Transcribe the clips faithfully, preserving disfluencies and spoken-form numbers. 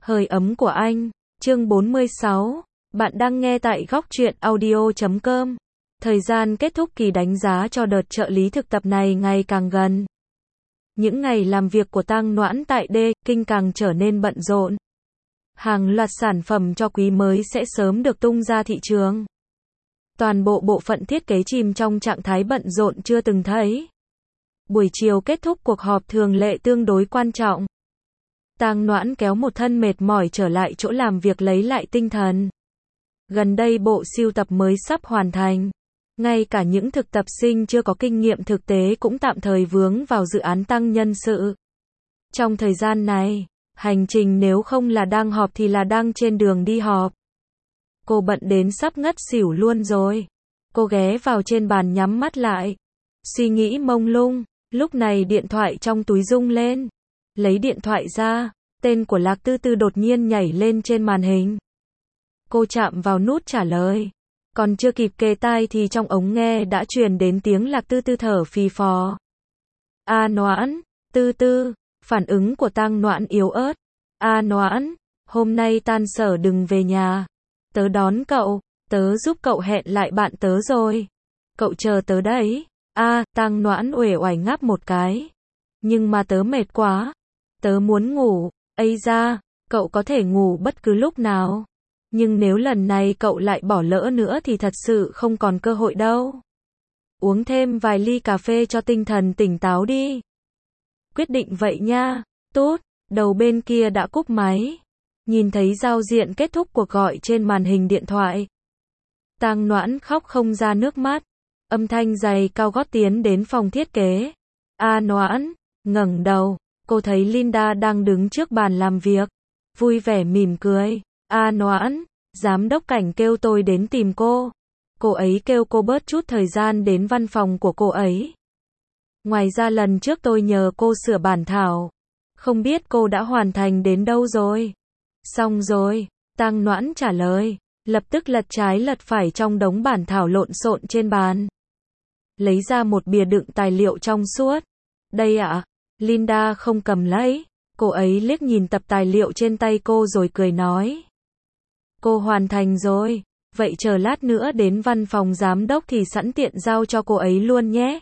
Hơi ấm của anh, chương bốn mươi sáu. Bạn đang nghe tại góc truyện audio chấm com. Thời gian kết thúc kỳ đánh giá cho đợt trợ lý thực tập này ngày càng gần. Những ngày làm việc của Tang Noãn tại D Kinh càng trở nên bận rộn. Hàng loạt sản phẩm cho quý mới sẽ sớm được tung ra thị trường. Toàn bộ bộ phận thiết kế chìm trong trạng thái bận rộn chưa từng thấy. Buổi chiều kết thúc cuộc họp thường lệ tương đối quan trọng. Tang Noãn kéo một thân mệt mỏi trở lại chỗ làm việc lấy lại tinh thần. Gần đây bộ sưu tập mới sắp hoàn thành. Ngay cả những thực tập sinh chưa có kinh nghiệm thực tế cũng tạm thời vướng vào dự án tăng nhân sự. Trong thời gian này, hành trình nếu không là đang họp thì là đang trên đường đi họp. Cô bận đến sắp ngất xỉu luôn rồi. Cô ghé vào trên bàn nhắm mắt lại. Suy nghĩ mông lung, lúc này điện thoại trong túi rung lên. Lấy điện thoại ra, tên của Lạc Tư Tư đột nhiên nhảy lên trên màn hình. Cô chạm vào nút trả lời. Còn chưa kịp kề tai thì trong ống nghe đã truyền đến tiếng Lạc Tư Tư thở phì phò. A Noãn, Tư Tư, phản ứng của Tang Noãn yếu ớt. A Noãn, hôm nay tan sở đừng về nhà. Tớ đón cậu, tớ giúp cậu hẹn lại bạn tớ rồi. Cậu chờ tớ đấy. A, Tang Noãn uể oải ngáp một cái. Nhưng mà tớ mệt quá. Tớ muốn ngủ. Ây da, cậu có thể ngủ bất cứ lúc nào. Nhưng nếu lần này cậu lại bỏ lỡ nữa thì thật sự không còn cơ hội đâu. Uống thêm vài ly cà phê cho tinh thần tỉnh táo đi. Quyết định vậy nha. Tốt, đầu bên kia đã cúp máy. Nhìn thấy giao diện kết thúc cuộc gọi trên màn hình điện thoại. Tang Noãn khóc không ra nước mắt. Âm thanh dày cao gót tiến đến phòng thiết kế. A Noãn, ngẩng đầu, cô thấy Linda đang đứng trước bàn làm việc. Vui vẻ mỉm cười. A Noãn, giám đốc Cảnh kêu tôi đến tìm cô. Cô ấy kêu cô bớt chút thời gian đến văn phòng của cô ấy. Ngoài ra lần trước tôi nhờ cô sửa bản thảo. Không biết cô đã hoàn thành đến đâu rồi? Xong rồi, Tang Noãn trả lời. Lập tức lật trái lật phải trong đống bản thảo lộn xộn trên bàn. Lấy ra một bìa đựng tài liệu trong suốt. Đây ạ. À? Linda không cầm lấy. Cô ấy liếc nhìn tập tài liệu trên tay cô rồi cười nói. Cô hoàn thành rồi. Vậy chờ lát nữa đến văn phòng giám đốc thì sẵn tiện giao cho cô ấy luôn nhé.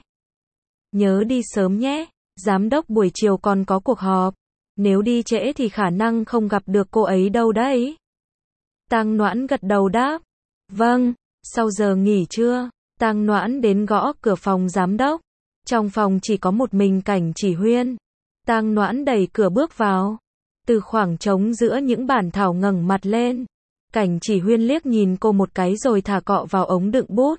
Nhớ đi sớm nhé. Giám đốc buổi chiều còn có cuộc họp. Nếu đi trễ thì khả năng không gặp được cô ấy đâu đấy. Tang Noãn gật đầu đáp. Vâng, sau giờ nghỉ trưa, Tang Noãn đến gõ cửa phòng giám đốc. Trong phòng chỉ có một mình Cảnh Chỉ Huyên. Tang Noãn đẩy cửa bước vào. Từ khoảng trống giữa những bản thảo ngẩng mặt lên. Cảnh Chỉ Huyên liếc nhìn cô một cái rồi thả cọ vào ống đựng bút.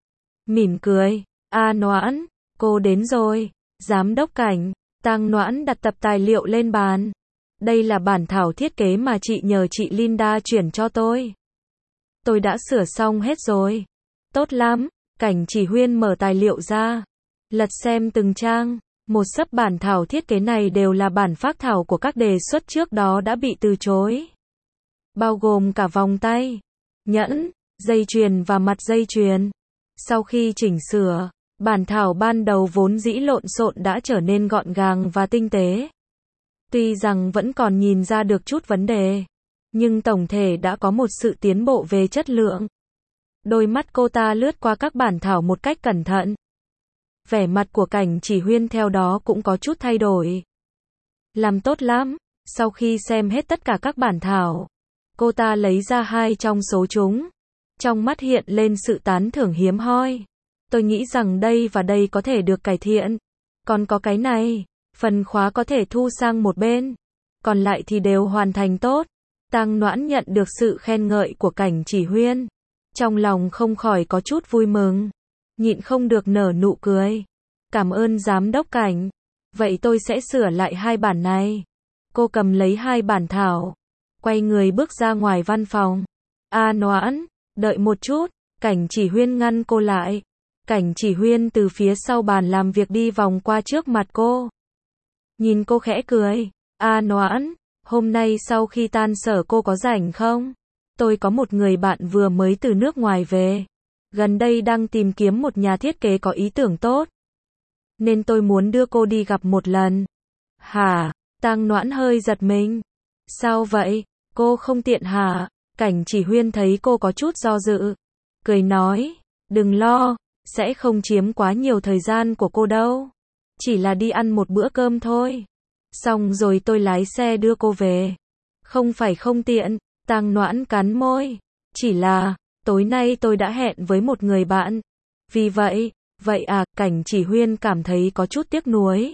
Mỉm cười. A Noãn, cô đến rồi. Giám đốc Cảnh. Tang Noãn đặt tập tài liệu lên bàn. Đây là bản thảo thiết kế mà chị nhờ chị Linda chuyển cho tôi. Tôi đã sửa xong hết rồi. Tốt lắm. Cảnh Chỉ Huyên mở tài liệu ra. Lật xem từng trang. Một xấp bản thảo thiết kế này đều là bản phác thảo của các đề xuất trước đó đã bị từ chối. Bao gồm cả vòng tay, nhẫn, dây chuyền và mặt dây chuyền. Sau khi chỉnh sửa, bản thảo ban đầu vốn dĩ lộn xộn đã trở nên gọn gàng và tinh tế. Tuy rằng vẫn còn nhìn ra được chút vấn đề, nhưng tổng thể đã có một sự tiến bộ về chất lượng. Đôi mắt cô ta lướt qua các bản thảo một cách cẩn thận. Vẻ mặt của Cảnh Chỉ Huyên theo đó cũng có chút thay đổi. Làm tốt lắm. Sau khi xem hết tất cả các bản thảo, cô ta lấy ra hai trong số chúng. Trong mắt hiện lên sự tán thưởng hiếm hoi. Tôi nghĩ rằng đây và đây có thể được cải thiện. Còn có cái này, phần khóa có thể thu sang một bên. Còn lại thì đều hoàn thành tốt. Tang Noãn nhận được sự khen ngợi của Cảnh Chỉ Huyên. Trong lòng không khỏi có chút vui mừng. Nhịn không được nở nụ cười. Cảm ơn giám đốc Cảnh. Vậy tôi sẽ sửa lại hai bản này. Cô cầm lấy hai bản thảo. Quay người bước ra ngoài văn phòng. A Noãn, đợi một chút. Cảnh Chỉ Huyên ngăn cô lại. Cảnh Chỉ Huyên từ phía sau bàn làm việc đi vòng qua trước mặt cô. Nhìn cô khẽ cười. A Noãn, hôm nay sau khi tan sở cô có rảnh không? Tôi có một người bạn vừa mới từ nước ngoài về. Gần đây đang tìm kiếm một nhà thiết kế có ý tưởng tốt. Nên tôi muốn đưa cô đi gặp một lần. Hả? Tang Noãn hơi giật mình. Sao vậy? Cô không tiện hả? Cảnh chỉ huyên thấy cô có chút do dự. Cười nói, đừng lo, sẽ không chiếm quá nhiều thời gian của cô đâu. Chỉ là đi ăn một bữa cơm thôi. Xong rồi tôi lái xe đưa cô về. Không phải không tiện, Tang Noãn cắn môi. Chỉ là, tối nay tôi đã hẹn với một người bạn. Vì vậy, vậy à, Cảnh chỉ huyên cảm thấy có chút tiếc nuối.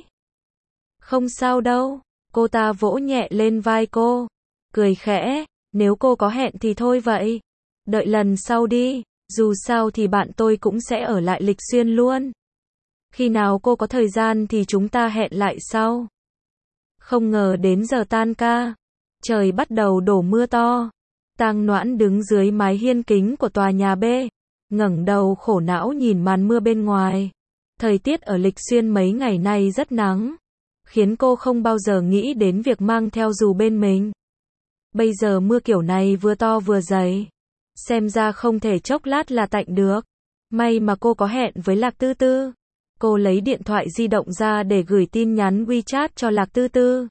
Không sao đâu, cô ta vỗ nhẹ lên vai cô. Cười khẽ, nếu cô có hẹn thì thôi vậy. Đợi lần sau đi, dù sao thì bạn tôi cũng sẽ ở lại Lịch Xuyên luôn. Khi nào cô có thời gian thì chúng ta hẹn lại sau. Không ngờ đến giờ tan ca, trời bắt đầu đổ mưa to. Tang Noãn đứng dưới mái hiên kính của tòa nhà B, ngẩng đầu khổ não nhìn màn mưa bên ngoài. Thời tiết ở Lịch Xuyên mấy ngày nay rất nắng, khiến cô không bao giờ nghĩ đến việc mang theo dù bên mình. Bây giờ mưa kiểu này vừa to vừa dày, xem ra không thể chốc lát là tạnh được. May mà cô có hẹn với Lạc Tư Tư. Cô lấy điện thoại di động ra để gửi tin nhắn WeChat cho Lạc Tư Tư.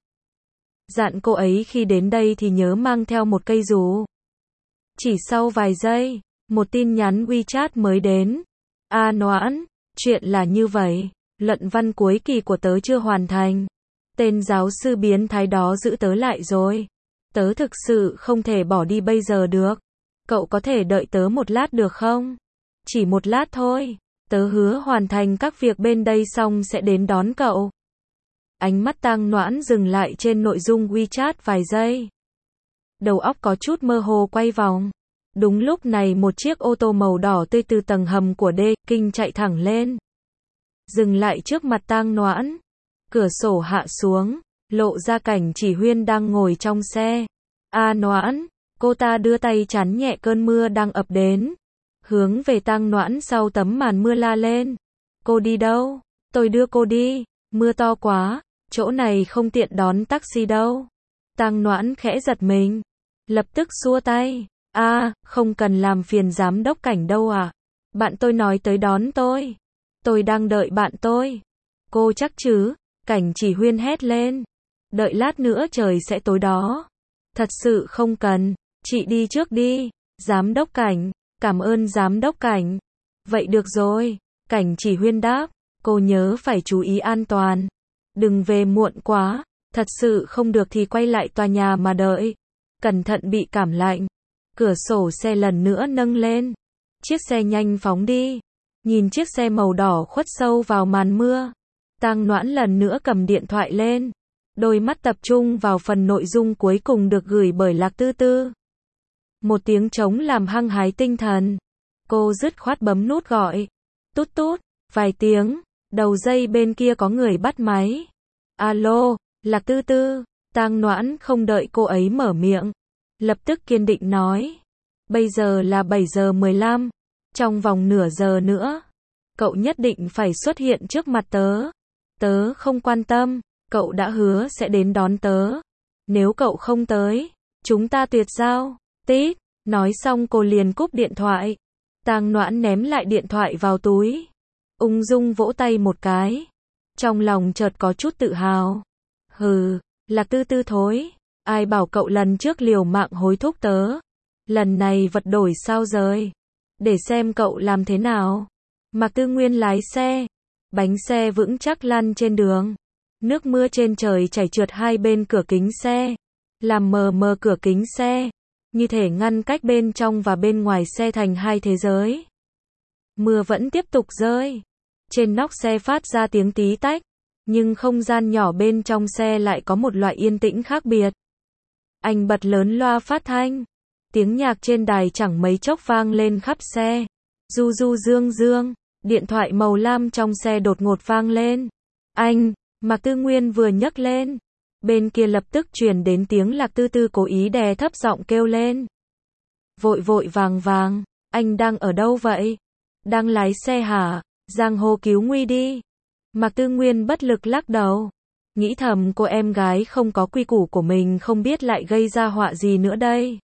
Dặn cô ấy khi đến đây thì nhớ mang theo một cây dù. Chỉ sau vài giây, một tin nhắn WeChat mới đến. A Noãn, chuyện là như vậy, luận văn cuối kỳ của tớ chưa hoàn thành. Tên giáo sư biến thái đó giữ tớ lại rồi. Tớ thực sự không thể bỏ đi bây giờ được. Cậu có thể đợi tớ một lát được không? Chỉ một lát thôi. Tớ hứa hoàn thành các việc bên đây xong sẽ đến đón cậu. Ánh mắt Tang Noãn dừng lại trên nội dung WeChat vài giây. Đầu óc có chút mơ hồ quay vòng. Đúng lúc này một chiếc ô tô màu đỏ tươi từ tầng hầm của D Kinh chạy thẳng lên. Dừng lại trước mặt Tang Noãn. Cửa sổ hạ xuống, lộ ra Cảnh chỉ huyên đang ngồi trong xe. A Noãn, cô ta đưa tay chắn nhẹ cơn mưa đang ập đến. Hướng về Tang Noãn sau tấm màn mưa la lên. Cô đi đâu? Tôi đưa cô đi. Mưa to quá, chỗ này không tiện đón taxi đâu. Tang Noãn khẽ giật mình. Lập tức xua tay. A, à, không cần làm phiền giám đốc Cảnh đâu à. Bạn tôi nói tới đón tôi. Tôi đang đợi bạn tôi. Cô chắc chứ? Cảnh chỉ huyên hét lên. Đợi lát nữa trời sẽ tối đó. Thật sự không cần. Chị đi trước đi. Giám đốc Cảnh. Cảm ơn giám đốc Cảnh. Vậy được rồi. Cảnh chỉ huyên đáp. Cô nhớ phải chú ý an toàn. Đừng về muộn quá. Thật sự không được thì quay lại tòa nhà mà đợi. Cẩn thận bị cảm lạnh. Cửa sổ xe lần nữa nâng lên. Chiếc xe nhanh phóng đi. Nhìn chiếc xe màu đỏ khuất sâu vào màn mưa. Tang Noãn lần nữa cầm điện thoại lên. Đôi mắt tập trung vào phần nội dung cuối cùng được gửi bởi Lạc Tư Tư. Một tiếng trống làm hăng hái tinh thần. Cô dứt khoát bấm nút gọi. Tút tút, vài tiếng. Đầu dây bên kia có người bắt máy. Alo, Lạc Tư Tư. Tang Noãn không đợi cô ấy mở miệng. Lập tức kiên định nói. Bây giờ là bảy giờ mười lăm. Trong vòng nửa giờ nữa. Cậu nhất định phải xuất hiện trước mặt tớ. Tớ không quan tâm. Cậu đã hứa sẽ đến đón tớ. Nếu cậu không tới, chúng ta tuyệt giao. Tít. Nói xong cô liền cúp điện thoại. Tang Noãn ném lại điện thoại vào túi. Ung dung vỗ tay một cái. Trong lòng chợt có chút tự hào. Hừ, Lạc Tư Tư thối. Ai bảo cậu lần trước liều mạng hối thúc tớ. Lần này vật đổi sao rời. Để xem cậu làm thế nào. Mạc Tư Nguyên lái xe. Bánh xe vững chắc lăn trên đường. Nước mưa trên trời chảy trượt hai bên cửa kính xe. Làm mờ mờ cửa kính xe. Như thể ngăn cách bên trong và bên ngoài xe thành hai thế giới. Mưa vẫn tiếp tục rơi. Trên nóc xe phát ra tiếng tí tách. Nhưng không gian nhỏ bên trong xe lại có một loại yên tĩnh khác biệt. Anh bật lớn loa phát thanh. Tiếng nhạc trên đài chẳng mấy chốc vang lên khắp xe. Du du dương dương. Điện thoại màu lam trong xe đột ngột vang lên. Anh, Mạc Tư Nguyên vừa nhấc lên. Bên kia lập tức truyền đến tiếng Lạc Tư Tư cố ý đè thấp giọng kêu lên. Vội vội vàng vàng, anh đang ở đâu vậy? Đang lái xe hả? Giang hồ cứu nguy đi. Mạc Tư Nguyên bất lực lắc đầu. Nghĩ thầm cô em gái không có quy củ của mình không biết lại gây ra họa gì nữa đây.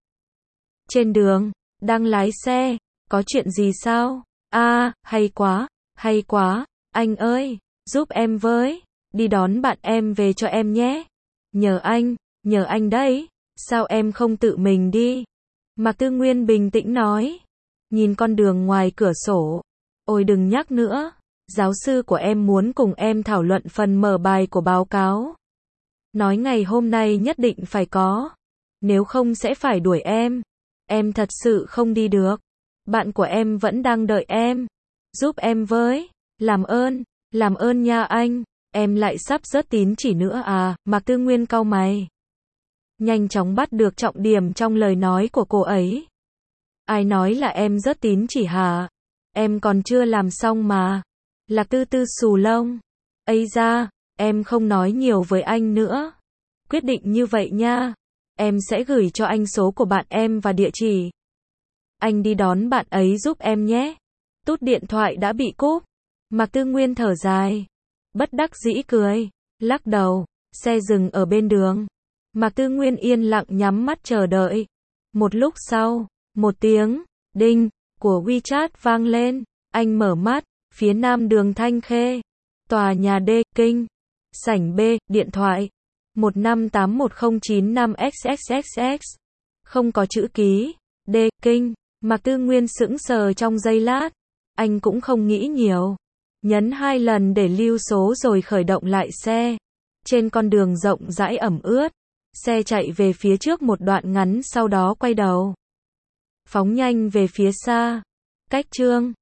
Trên đường, đang lái xe, có chuyện gì sao? A, à, hay quá, hay quá, anh ơi, giúp em với, đi đón bạn em về cho em nhé. Nhờ anh, nhờ anh đấy. Sao em không tự mình đi? Mạc Tư Nguyên bình tĩnh nói. Nhìn con đường ngoài cửa sổ. Ôi đừng nhắc nữa. Giáo sư của em muốn cùng em thảo luận phần mở bài của báo cáo. Nói ngày hôm nay nhất định phải có. Nếu không sẽ phải đuổi em. Em thật sự không đi được. Bạn của em vẫn đang đợi em. Giúp em với. Làm ơn. Làm ơn nha anh. Em lại sắp rớt tín chỉ nữa à? Mạc Tư Nguyên cau mày. Nhanh chóng bắt được trọng điểm trong lời nói của cô ấy. Ai nói là em rớt tín chỉ hả? Em còn chưa làm xong mà. Lạc Tư Tư xù lông. Ây da, em không nói nhiều với anh nữa. Quyết định như vậy nha. Em sẽ gửi cho anh số của bạn em và địa chỉ. Anh đi đón bạn ấy giúp em nhé. Tút điện thoại đã bị cúp. Mạc Tư Nguyên thở dài. Bất đắc dĩ cười. Lắc đầu. Xe dừng ở bên đường. Mạc Tư Nguyên yên lặng nhắm mắt chờ đợi. Một lúc sau, một tiếng đinh của WeChat vang lên. Anh mở mắt. Phía nam đường Thanh Khê. Tòa nhà D, Kinh. Sảnh B, điện thoại. một năm tám một không chín năm x x x x. Không có chữ ký. D, Kinh. Mạc Tư Nguyên sững sờ trong giây lát. Anh cũng không nghĩ nhiều. Nhấn hai lần để lưu số rồi khởi động lại xe. Trên con đường rộng rãi ẩm ướt. Xe chạy về phía trước một đoạn ngắn sau đó quay đầu. Phóng nhanh về phía xa. Cách Chương